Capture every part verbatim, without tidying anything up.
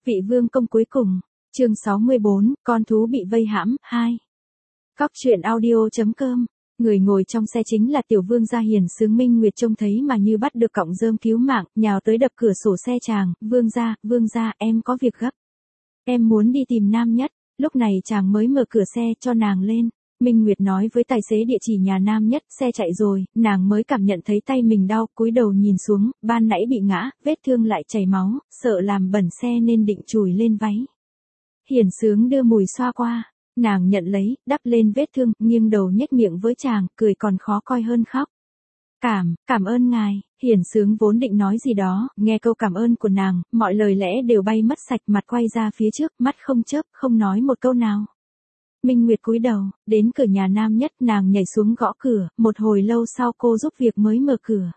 Vị vương công cuối cùng, chương sáu mươi bốn, con thú bị vây hãm, hai. Cóc truyện audio chấm com, người ngồi trong xe chính là tiểu vương gia Hiền Sướng. Minh Nguyệt trông thấy mà như bắt được cọng rơm cứu mạng, nhào tới đập cửa sổ xe chàng, vương gia, vương gia, em có việc gấp. Em muốn đi tìm Nam Nhất, lúc này chàng mới mở cửa xe cho nàng lên. Minh Nguyệt nói với tài xế địa chỉ nhà Nam Nhất, xe chạy rồi, nàng mới cảm nhận thấy tay mình đau, cúi đầu nhìn xuống, ban nãy bị ngã, vết thương lại chảy máu, sợ làm bẩn xe nên định chùi lên váy. Hiền Sướng đưa mùi xoa qua, nàng nhận lấy, đắp lên vết thương, nghiêng đầu nhếch miệng với chàng, cười còn khó coi hơn khóc. Cảm, cảm ơn ngài. Hiền Sướng vốn định nói gì đó, nghe câu cảm ơn của nàng, mọi lời lẽ đều bay mất sạch, mặt quay ra phía trước, mắt không chớp, không nói một câu nào. Minh Nguyệt cúi đầu, đến cửa nhà Nam Nhất, nàng nhảy xuống gõ cửa, một hồi lâu sau cô giúp việc mới mở cửa.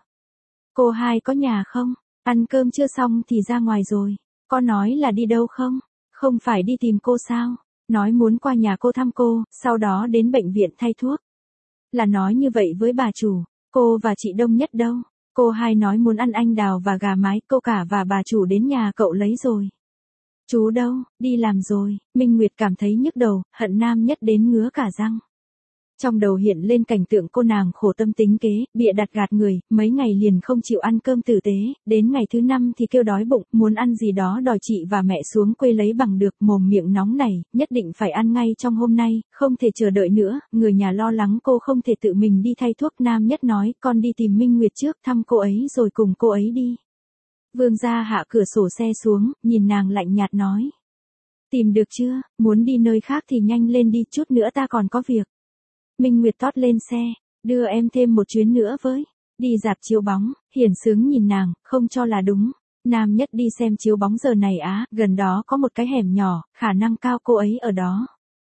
Cô hai có nhà không? Ăn cơm chưa xong thì ra ngoài rồi. Có nói là đi đâu không? Không phải đi tìm cô sao? Nói muốn qua nhà cô thăm cô, sau đó đến bệnh viện thay thuốc. Là nói như vậy với bà chủ, cô và chị Đông Nhất đâu? Cô hai nói muốn ăn anh đào và gà mái, cô cả và bà chủ đến nhà cậu lấy rồi. Chú đâu, đi làm rồi. Minh Nguyệt cảm thấy nhức đầu, hận Nam Nhất đến ngứa cả răng. Trong đầu hiện lên cảnh tượng cô nàng khổ tâm tính kế, bịa đặt gạt người, mấy ngày liền không chịu ăn cơm tử tế, đến ngày thứ năm thì kêu đói bụng, muốn ăn gì đó đòi chị và mẹ xuống quê lấy bằng được, mồm miệng nóng này, nhất định phải ăn ngay trong hôm nay, không thể chờ đợi nữa, người nhà lo lắng cô không thể tự mình đi thay thuốc. Nam Nhất nói, con đi tìm Minh Nguyệt trước, thăm cô ấy rồi cùng cô ấy đi. Vương gia hạ cửa sổ xe xuống, nhìn nàng lạnh nhạt nói. Tìm được chưa, muốn đi nơi khác thì nhanh lên đi, chút nữa ta còn có việc. Minh Nguyệt tót lên xe, đưa em thêm một chuyến nữa với. Đi rạp chiếu bóng, Hiền Sướng nhìn nàng, không cho là đúng. Nam Nhất đi xem chiếu bóng giờ này á, gần đó có một cái hẻm nhỏ, khả năng cao cô ấy ở đó.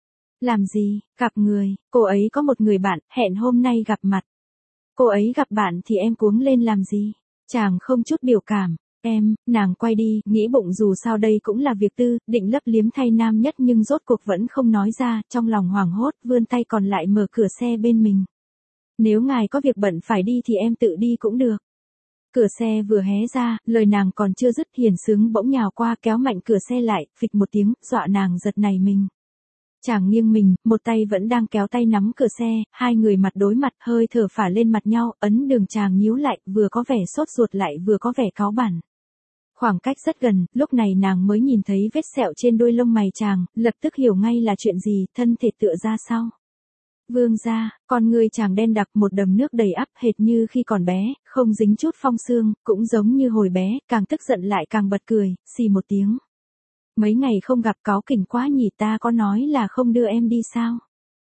Làm gì, gặp người, cô ấy có một người bạn, hẹn hôm nay gặp mặt. Cô ấy gặp bạn thì em cuống lên làm gì? Chàng không chút biểu cảm. Em, nàng quay đi, nghĩ bụng dù sao đây cũng là việc tư, định lấp liếm thay Nam Nhất nhưng rốt cuộc vẫn không nói ra, trong lòng hoảng hốt, vươn tay còn lại mở cửa xe bên mình. Nếu ngài có việc bận phải đi thì em tự đi cũng được. Cửa xe vừa hé ra, lời nàng còn chưa dứt, Hiền Sướng bỗng nhào qua kéo mạnh cửa xe lại, phịch một tiếng, dọa nàng giật nảy mình. Chàng nghiêng mình, một tay vẫn đang kéo tay nắm cửa xe, hai người mặt đối mặt, hơi thở phả lên mặt nhau, ấn đường chàng nhíu lại, vừa có vẻ sốt ruột lại vừa có vẻ cáu bẳn. Khoảng cách rất gần, lúc này nàng mới nhìn thấy vết sẹo trên đôi lông mày chàng, lập tức hiểu ngay là chuyện gì, thân thể tựa ra sau. Vương gia, con người chàng đen đặc, một đầm nước đầy ắp hệt như khi còn bé, không dính chút phong sương, cũng giống như hồi bé, càng tức giận lại càng bật cười, xì một tiếng. Mấy ngày không gặp cáu kỉnh quá nhỉ, ta có nói là không đưa em đi sao?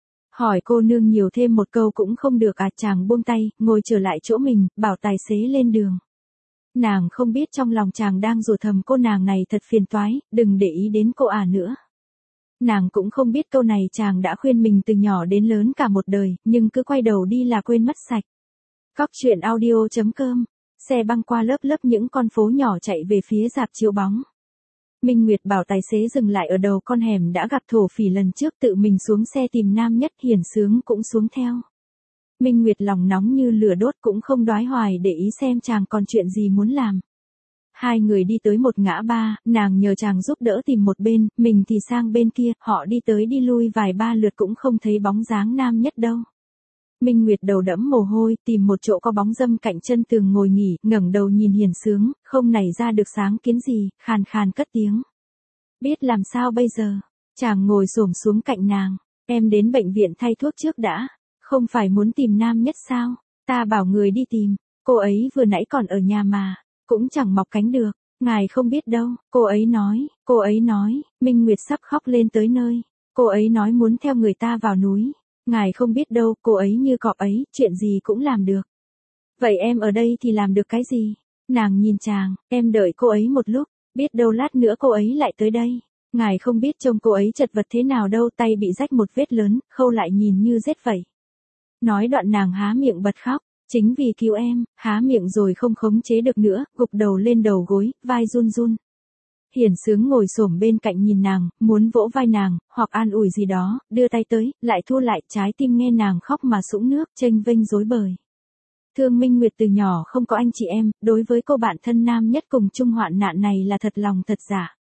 Hỏi cô nương nhiều thêm một câu cũng không được à? Chàng buông tay, ngồi trở lại chỗ mình, bảo tài xế lên đường. Nàng không biết trong lòng chàng đang rủa thầm cô nàng này thật phiền toái, đừng để ý đến cô à nữa. Nàng cũng không biết câu này chàng đã khuyên mình từ nhỏ đến lớn cả một đời, nhưng cứ quay đầu đi là quên mất sạch. Cóc truyện audio chấm com, xe băng qua lớp lớp những con phố nhỏ chạy về phía rạp chiếu bóng. Minh Nguyệt bảo tài xế dừng lại ở đầu con hẻm đã gặp thổ phỉ lần trước, tự mình xuống xe tìm Nam Nhất. Hiền Sướng cũng xuống theo. Minh Nguyệt lòng nóng như lửa đốt, cũng không đoái hoài để ý xem chàng còn chuyện gì muốn làm. Hai người đi tới một ngã ba, nàng nhờ chàng giúp đỡ tìm một bên, mình thì sang bên kia, họ đi tới đi lui vài ba lượt cũng không thấy bóng dáng Nam Nhất đâu. Minh Nguyệt đầu đẫm mồ hôi, tìm một chỗ có bóng râm cạnh chân tường ngồi nghỉ, ngẩng đầu nhìn Hiền Sướng, không nảy ra được sáng kiến gì, khàn khàn cất tiếng. Biết làm sao bây giờ? Chàng ngồi xổm xuống cạnh nàng, em đến bệnh viện thay thuốc trước đã. Không phải muốn tìm Nam Nhất sao? Ta bảo người đi tìm, cô ấy vừa nãy còn ở nhà mà, cũng chẳng mọc cánh được, ngài không biết đâu, cô ấy nói, cô ấy nói, Minh Nguyệt sắp khóc lên tới nơi, cô ấy nói muốn theo người ta vào núi, ngài không biết đâu, cô ấy như cọp ấy, chuyện gì cũng làm được. Vậy em ở đây thì làm được cái gì? Nàng nhìn chàng, em đợi cô ấy một lúc, biết đâu lát nữa cô ấy lại tới đây. Ngài không biết trông cô ấy chật vật thế nào đâu, tay bị rách một vết lớn, khâu lại nhìn như rết vậy. Nói đoạn nàng há miệng bật khóc, chính vì cứu em, há miệng rồi không khống chế được nữa, gục đầu lên đầu gối, vai run run. Hiền Sướng ngồi xổm bên cạnh nhìn nàng, muốn vỗ vai nàng, hoặc an ủi gì đó, đưa tay tới, lại thu lại, trái tim nghe nàng khóc mà sũng nước, chênh vênh rối bời. Thương Minh Nguyệt từ nhỏ không có anh chị em, đối với cô bạn thân Nam Nhất cùng chung hoạn nạn này là thật lòng thật giả.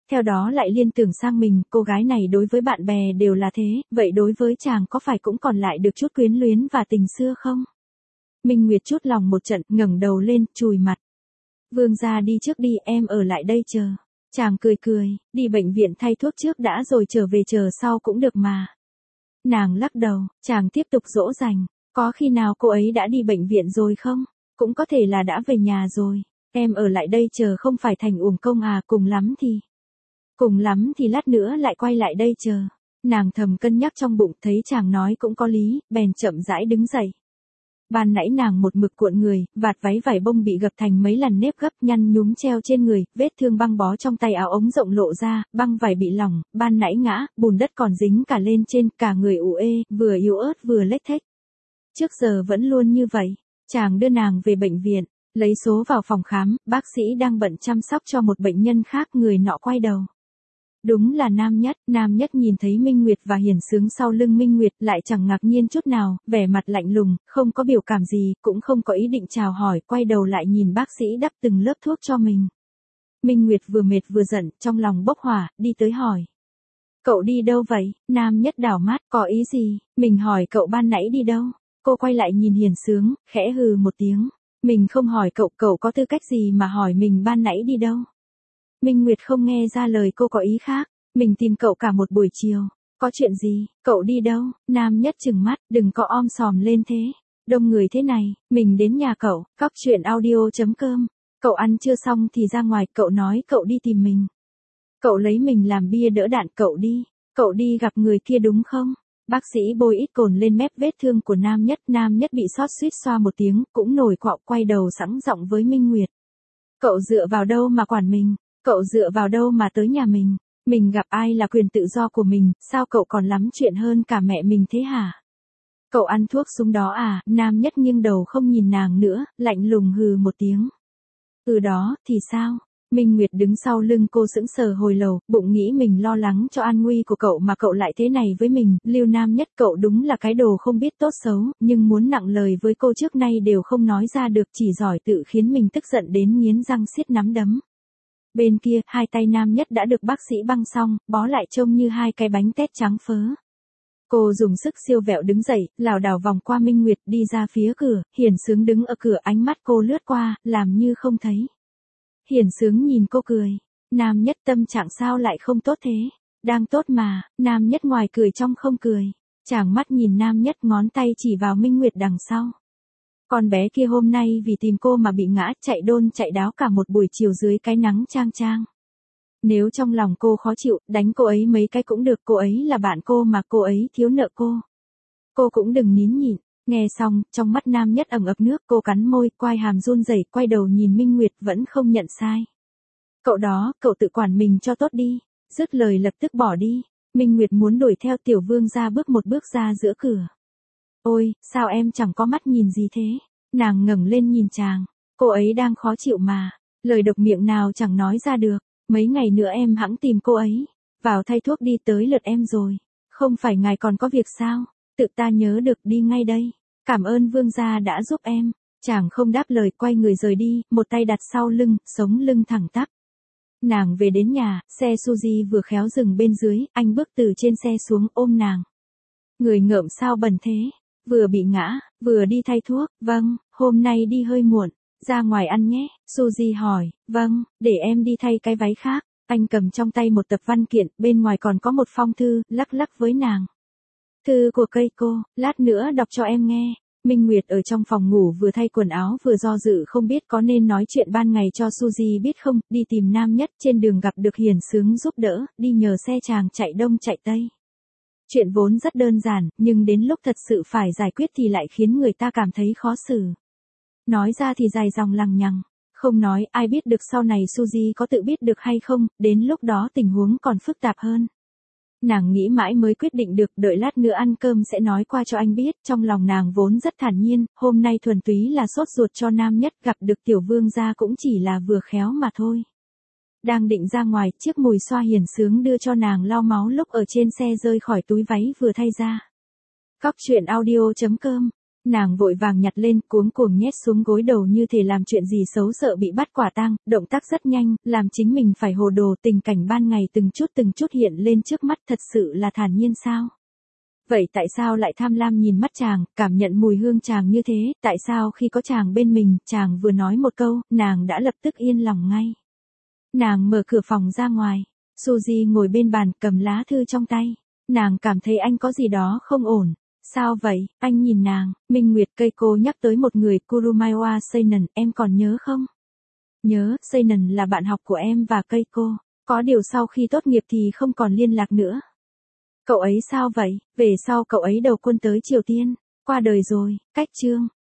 Theo đó lại liên tưởng sang mình, cô gái này đối với bạn bè đều là thế, vậy đối với chàng có phải cũng còn lại được chút quyến luyến và tình xưa không? Minh Nguyệt chút lòng một trận, ngẩng đầu lên, chùi mặt. Vương gia đi trước đi, em ở lại đây chờ. Chàng cười cười, đi bệnh viện thay thuốc trước đã rồi trở về chờ sau cũng được mà. Nàng lắc đầu, chàng tiếp tục dỗ dành, có khi nào cô ấy đã đi bệnh viện rồi không? Cũng có thể là đã về nhà rồi, em ở lại đây chờ không phải thành uổng công à, cùng lắm thì. Cùng lắm thì lát nữa lại quay lại đây chờ. Nàng thầm cân nhắc trong bụng, thấy chàng nói cũng có lý, bèn chậm rãi đứng dậy. Ban nãy nàng một mực cuộn người, vạt váy vải bông bị gập thành mấy lần nếp gấp nhăn nhúm treo trên người, vết thương băng bó trong tay áo ống rộng lộ ra, băng vải bị lỏng, ban nãy ngã, bùn đất còn dính cả lên trên, cả người ù ê, vừa yếu ớt vừa lếch thếch. Trước giờ vẫn luôn như vậy, chàng đưa nàng về bệnh viện, lấy số vào phòng khám, bác sĩ đang bận chăm sóc cho một bệnh nhân khác, người nọ quay đầu. Đúng là Nam Nhất, Nam Nhất nhìn thấy Minh Nguyệt và Hiển Sướng sau lưng Minh Nguyệt lại chẳng ngạc nhiên chút nào, vẻ mặt lạnh lùng, không có biểu cảm gì, cũng không có ý định chào hỏi, quay đầu lại nhìn bác sĩ đắp từng lớp thuốc cho mình. Minh Nguyệt vừa mệt vừa giận, trong lòng bốc hỏa, đi tới hỏi. Cậu đi đâu vậy? Nam Nhất đảo mắt, có ý gì? Mình hỏi cậu ban nãy đi đâu? Cô quay lại nhìn Hiển Sướng, khẽ hừ một tiếng. Mình không hỏi cậu, cậu có tư cách gì mà hỏi mình ban nãy đi đâu? Minh Nguyệt không nghe ra lời cô có ý khác, mình tìm cậu cả một buổi chiều, có chuyện gì, cậu đi đâu? Nam Nhất trừng mắt, đừng có om sòm lên thế, đông người thế này, mình đến nhà cậu, cóc truyện audio chấm com, cậu ăn chưa xong thì ra ngoài, cậu nói cậu đi tìm mình. Cậu lấy mình làm bia đỡ đạn, cậu đi, cậu đi gặp người kia đúng không? Bác sĩ bôi ít cồn lên mép vết thương của Nam Nhất, Nam Nhất bị xót xuýt xoa một tiếng, cũng nổi quạo, quay đầu sẵn giọng với Minh Nguyệt. Cậu dựa vào đâu mà quản mình? Cậu dựa vào đâu mà tới nhà mình? Mình gặp ai là quyền tự do của mình, sao cậu còn lắm chuyện hơn cả mẹ mình thế hả? Cậu ăn thuốc súng đó à? Nam Nhất nghiêng đầu không nhìn nàng nữa, lạnh lùng hừ một tiếng. Ừ đó, thì sao? Minh Nguyệt đứng sau lưng cô sững sờ hồi lâu, bụng nghĩ mình lo lắng cho an nguy của cậu mà cậu lại thế này với mình, Lưu Nam Nhất cậu đúng là cái đồ không biết tốt xấu, nhưng muốn nặng lời với cô trước nay đều không nói ra được, chỉ giỏi tự khiến mình tức giận đến nghiến răng siết nắm đấm. Bên kia, hai tay Nam Nhất đã được bác sĩ băng xong, bó lại trông như hai cái bánh tét trắng phớ. Cô dùng sức siêu vẹo đứng dậy, lảo đảo vòng qua Minh Nguyệt đi ra phía cửa, Hiển Sướng đứng ở cửa, ánh mắt cô lướt qua, làm như không thấy. Hiển Sướng nhìn cô cười. Nam Nhất tâm trạng sao lại không tốt thế? Đang tốt mà, Nam Nhất ngoài cười trong không cười. Chàng mắt nhìn Nam Nhất, ngón tay chỉ vào Minh Nguyệt đằng sau. Con bé kia hôm nay vì tìm cô mà bị ngã, chạy đôn chạy đáo cả một buổi chiều dưới cái nắng chang chang. Nếu trong lòng cô khó chịu, đánh cô ấy mấy cái cũng được, cô ấy là bạn cô mà, cô ấy thiếu nợ cô. Cô cũng đừng nín nhịn. Nghe xong, trong mắt Nam Nhất ẩm ập nước, cô cắn môi, quai hàm run rẩy, quay đầu nhìn Minh Nguyệt vẫn không nhận sai. Cậu đó, cậu tự quản mình cho tốt đi. Dứt lời lập tức bỏ đi. Minh Nguyệt muốn đuổi theo Tiểu Vương ra bước một bước ra giữa cửa. Ôi, sao em chẳng có mắt nhìn gì thế? Nàng ngẩng lên nhìn chàng. Cô ấy đang khó chịu mà. Lời độc miệng nào chẳng nói ra được. Mấy ngày nữa em hẵng tìm cô ấy. Vào thay thuốc đi, tới lượt em rồi. Không phải ngài còn có việc sao? Tự ta nhớ được, đi ngay đây. Cảm ơn vương gia đã giúp em. Chàng không đáp lời, quay người rời đi, một tay đặt sau lưng, sống lưng thẳng tắp. Nàng về đến nhà, xe Suzy vừa khéo dừng bên dưới, anh bước từ trên xe xuống ôm nàng. Người ngợm sao bẩn thế? Vừa bị ngã, vừa đi thay thuốc, vâng, hôm nay đi hơi muộn, ra ngoài ăn nhé, Suzy hỏi, vâng, để em đi thay cái váy khác. Anh cầm trong tay một tập văn kiện, bên ngoài còn có một phong thư, lắc lắc với nàng. Thư của cây cô, lát nữa đọc cho em nghe. Minh Nguyệt ở trong phòng ngủ vừa thay quần áo vừa do dự không biết có nên nói chuyện ban ngày cho Suzy biết không, đi tìm Nam Nhất, trên đường gặp được Hiển Sướng giúp đỡ, đi nhờ xe chàng chạy đông chạy tây. Chuyện vốn rất đơn giản, nhưng đến lúc thật sự phải giải quyết thì lại khiến người ta cảm thấy khó xử. Nói ra thì dài dòng lằng nhằng, không nói ai biết được sau này Suzy có tự biết được hay không, đến lúc đó tình huống còn phức tạp hơn. Nàng nghĩ mãi mới quyết định được, đợi lát nữa ăn cơm sẽ nói qua cho anh biết, trong lòng nàng vốn rất thản nhiên, hôm nay thuần túy là sốt ruột cho Nam Nhất, gặp được Tiểu Vương gia cũng chỉ là vừa khéo mà thôi. Đang định ra ngoài, chiếc mùi xoa Hiển Sướng đưa cho nàng lau máu lúc ở trên xe rơi khỏi túi váy vừa thay ra. Cóc truyện audio chấm com Nàng vội vàng nhặt lên, cuống cuồng nhét xuống gối đầu như thể làm chuyện gì xấu sợ bị bắt quả tang, động tác rất nhanh, làm chính mình phải hồ đồ, tình cảnh ban ngày từng chút từng chút hiện lên trước mắt, thật sự là thản nhiên sao? Vậy tại sao lại tham lam nhìn mắt chàng, cảm nhận mùi hương chàng như thế, tại sao khi có chàng bên mình, chàng vừa nói một câu, nàng đã lập tức yên lòng ngay. Nàng mở cửa phòng ra ngoài, Suzy ngồi bên bàn, cầm lá thư trong tay. Nàng cảm thấy anh có gì đó không ổn. Sao vậy? Anh nhìn nàng, Minh Nguyệt Keiko nhắc tới một người, Kurumawa Seinan, em còn nhớ không? Nhớ, Seinan là bạn học của em và Keiko. Có điều sau khi tốt nghiệp thì không còn liên lạc nữa. Cậu ấy sao vậy? Về sau cậu ấy đầu quân tới Triều Tiên. Qua đời rồi, cách chương.